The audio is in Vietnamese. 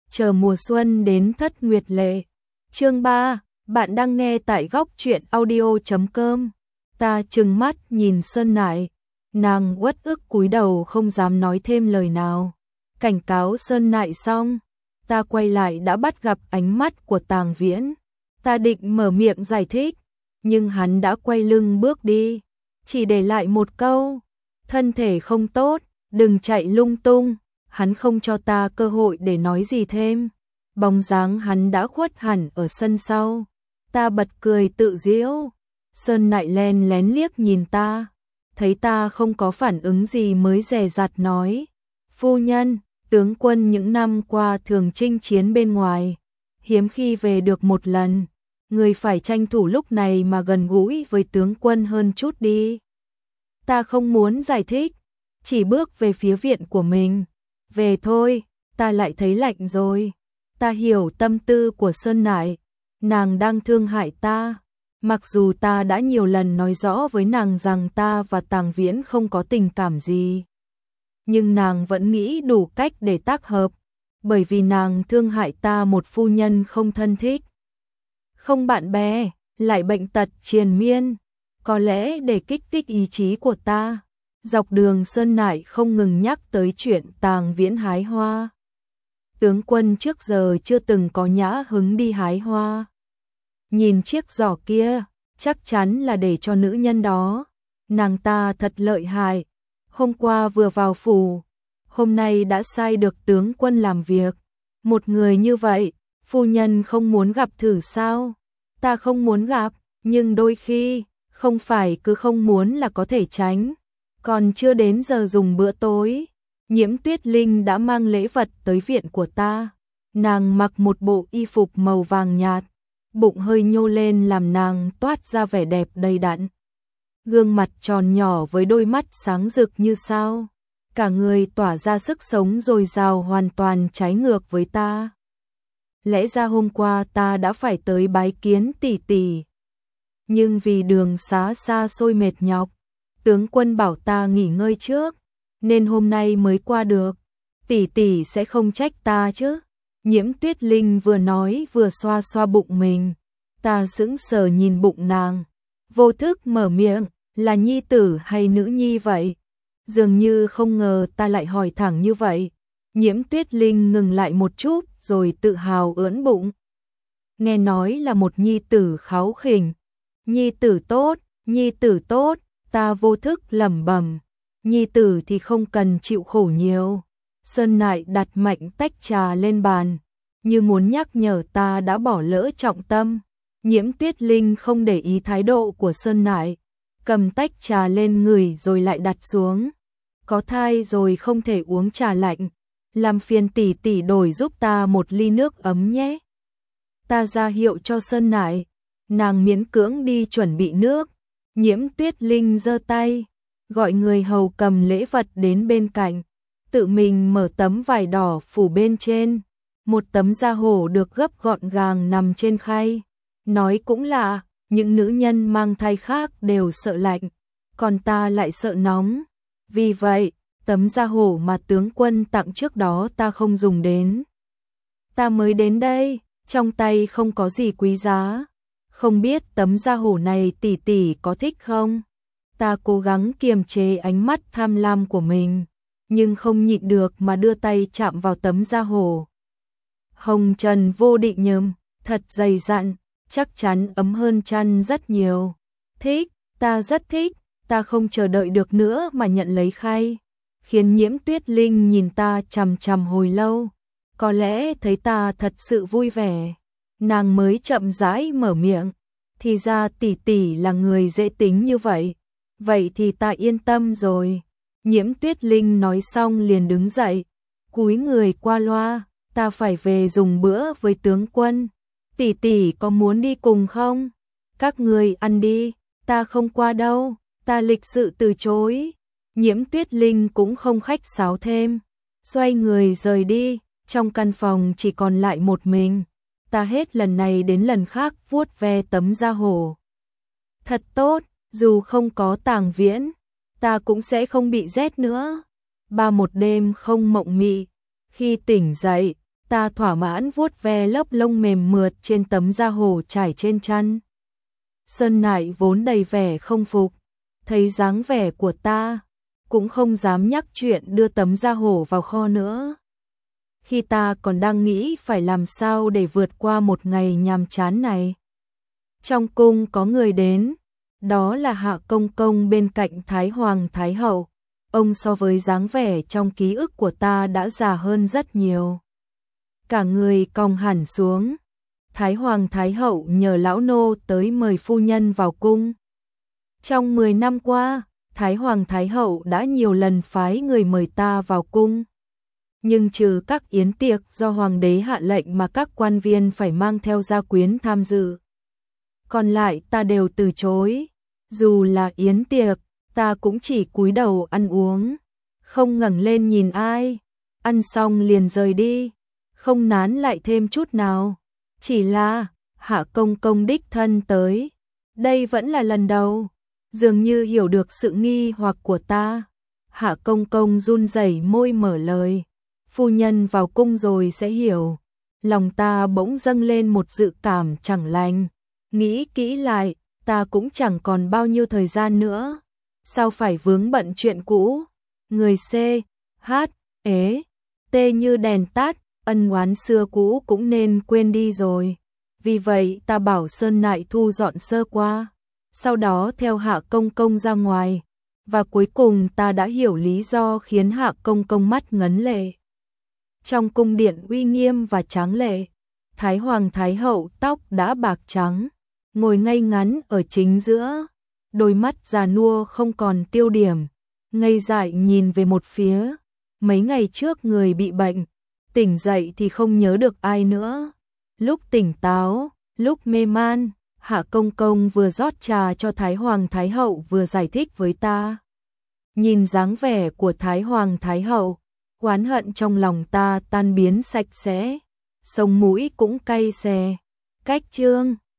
chờ mùa xuân đến thất nguyệt lệ. Chương 3, bạn đang nghe tại góc truyện audio.com. Ta trừng mắt nhìn Sơn Nại, nàng uất ức cúi đầu không dám nói thêm lời nào. Cảnh cáo Sơn Nại xong, ta quay lại đã bắt gặp ánh mắt của Tàng Viễn. Ta định mở miệng giải thích, nhưng hắn đã quay lưng bước đi, chỉ để lại một câu: thân thể không tốt, đừng chạy lung tung. Hắn không cho ta cơ hội để nói gì thêm. Bóng dáng hắn đã khuất hẳn ở sân sau. Ta bật cười tự giễu. Sơn Nại len lén liếc nhìn ta, thấy ta không có phản ứng gì mới dè dặt nói: phu nhân, tướng quân những năm qua thường chinh chiến bên ngoài, hiếm khi về được một lần, người phải tranh thủ lúc này mà gần gũi với tướng quân hơn chút đi. Ta không muốn giải thích, chỉ bước về phía viện của mình. Về thôi, ta lại thấy lạnh rồi. Ta hiểu tâm tư của Sơn Nại, nàng đang thương hại ta. Mặc dù ta đã nhiều lần nói rõ với nàng rằng ta và Tàng Viễn không có tình cảm gì, nhưng nàng vẫn nghĩ đủ cách để tác hợp, bởi vì nàng thương hại ta một phu nhân không thân thích, không bạn bè, lại bệnh tật triền miên. Có lẽ để kích thích ý chí của ta, dọc đường Sơn Nại không ngừng nhắc tới chuyện Tàng Viễn hái hoa. Tướng quân trước giờ chưa từng có nhã hứng đi hái hoa. Nhìn chiếc giỏ kia, chắc chắn là để cho nữ nhân đó. Nàng ta thật lợi hại, hôm qua vừa vào phủ, hôm nay đã sai được tướng quân làm việc. Một người như vậy, phu nhân không muốn gặp thử sao? Ta không muốn gặp, nhưng đôi khi, không phải cứ không muốn là có thể tránh. Còn chưa đến giờ dùng bữa tối, Nhiễm Tuyết Linh đã mang lễ vật tới viện của ta. Nàng mặc một bộ y phục màu vàng nhạt, bụng hơi nhô lên làm nàng toát ra vẻ đẹp đầy đặn. Gương mặt tròn nhỏ với đôi mắt sáng rực như sao, cả người tỏa ra sức sống dồi dào, hoàn toàn trái ngược với ta. Lẽ ra hôm qua ta đã phải tới bái kiến tỷ tỷ, nhưng vì đường xá xa xôi mệt nhọc, tướng quân bảo ta nghỉ ngơi trước, nên hôm nay mới qua được. Tỷ tỷ sẽ không trách ta chứ? Nhiễm Tuyết Linh vừa nói vừa xoa xoa bụng mình. Ta sững sờ nhìn bụng nàng, vô thức mở miệng: là nhi tử hay nữ nhi vậy? Dường như không ngờ ta lại hỏi thẳng như vậy. Nhiễm Tuyết Linh ngừng lại một chút rồi tự hào ưỡn bụng. Nghe nói là một nhi tử kháu khỉnh. Nhi tử tốt, nhi tử tốt. Ta vô thức lẩm bẩm, nhi tử thì không cần chịu khổ nhiều. Sơn Nại đặt mạnh tách trà lên bàn, như muốn nhắc nhở ta đã bỏ lỡ trọng tâm. Nhiễm Tuyết Linh không để ý thái độ của Sơn Nại, cầm tách trà lên ngửi rồi lại đặt xuống. Có thai rồi không thể uống trà lạnh, làm phiền tỷ tỷ đổi giúp ta một ly nước ấm nhé. Ta ra hiệu cho Sơn Nại, nàng miễn cưỡng đi chuẩn bị nước. Nhiễm Tuyết Linh giơ tay, gọi người hầu cầm lễ vật đến bên cạnh, tự mình mở tấm vải đỏ phủ bên trên. Một tấm da hổ được gấp gọn gàng nằm trên khay. Nói cũng lạ, những nữ nhân mang thai khác đều sợ lạnh, còn ta lại sợ nóng. Vì vậy, tấm da hổ mà tướng quân tặng trước đó ta không dùng đến. Ta mới đến đây, trong tay không có gì quý giá. Không biết tấm da hổ này tỷ tỷ có thích không? Ta cố gắng kiềm chế ánh mắt tham lam của mình, nhưng không nhịn được mà đưa tay chạm vào tấm da hổ. Hồng trần vô định nhờm, thật dày dặn, chắc chắn ấm hơn chăn rất nhiều. Thích, ta rất thích, ta không chờ đợi được nữa mà nhận lấy khay. Khiến Nhiễm Tuyết Linh nhìn ta chằm chằm hồi lâu, có lẽ thấy ta thật sự vui vẻ. Nàng mới chậm rãi mở miệng, thì ra tỷ tỷ là người dễ tính như vậy. Vậy thì ta yên tâm rồi. Nhiễm Tuyết Linh nói xong liền đứng dậy, cúi người qua loa: ta phải về dùng bữa với tướng quân. Tỷ tỷ có muốn đi cùng không? Các người ăn đi, ta không qua đâu. Ta lịch sự từ chối. Nhiễm Tuyết Linh cũng không khách sáo thêm, xoay người rời đi. Trong căn phòng chỉ còn lại một mình. Ta hết lần này đến lần khác vuốt ve tấm da hổ. Thật tốt, dù không có Tàng Viễn, ta cũng sẽ không bị rét nữa. Một đêm không mộng mị, khi tỉnh dậy, Ta thỏa mãn vuốt ve lớp lông mềm mượt trên tấm da hổ trải trên chăn. Sơn Nại vốn đầy vẻ không phục, thấy dáng vẻ của ta, cũng không dám nhắc chuyện đưa tấm da hổ vào kho nữa. Khi ta còn đang nghĩ phải làm sao để vượt qua một ngày nhàm chán này. Trong cung có người đến, đó là Hạ Công Công bên cạnh Thái Hoàng Thái Hậu. Ông so với dáng vẻ trong ký ức của ta đã già hơn rất nhiều. Cả người cong hẳn xuống. Thái Hoàng Thái Hậu nhờ lão nô tới mời phu nhân vào cung. Trong 10 năm qua, Thái Hoàng Thái Hậu đã nhiều lần phái người mời ta vào cung. Nhưng trừ các yến tiệc do Hoàng đế hạ lệnh mà các quan viên phải mang theo gia quyến tham dự, còn lại ta đều từ chối. Dù là yến tiệc, ta cũng chỉ cúi đầu ăn uống, không ngẩng lên nhìn ai, ăn xong liền rời đi, không nán lại thêm chút nào. Chỉ là Hạ Công Công đích thân tới, đây vẫn là lần đầu. Dường như hiểu được sự nghi hoặc của ta, Hạ Công Công run rẩy môi mở lời, phu nhân vào cung rồi sẽ hiểu. Lòng ta bỗng dâng lên một dự cảm chẳng lành, nghĩ kỹ lại, ta cũng chẳng còn bao nhiêu thời gian nữa, sao phải vướng bận chuyện cũ. Người C, H, ế, T như đèn tắt, ân oán xưa cũ cũng nên quên đi rồi. Vì vậy ta bảo Sơn Nại thu dọn sơ qua, sau đó theo Hạ Công Công ra ngoài, và cuối cùng ta đã hiểu lý do khiến Hạ Công Công mắt ngấn lệ. Trong cung điện uy nghiêm và tráng lệ, Thái Hoàng Thái Hậu tóc đã bạc trắng, ngồi ngay ngắn ở chính giữa, đôi mắt già nua không còn tiêu điểm, ngây dại nhìn về một phía. Mấy ngày trước người bị bệnh, tỉnh dậy thì không nhớ được ai nữa. Lúc tỉnh táo, lúc mê man, Hạ Công Công vừa rót trà cho Thái Hoàng Thái Hậu vừa giải thích với ta. Nhìn dáng vẻ của Thái Hoàng Thái Hậu, oán hận trong lòng ta tan biến sạch sẽ, sống mũi cũng cay xè. Cách chương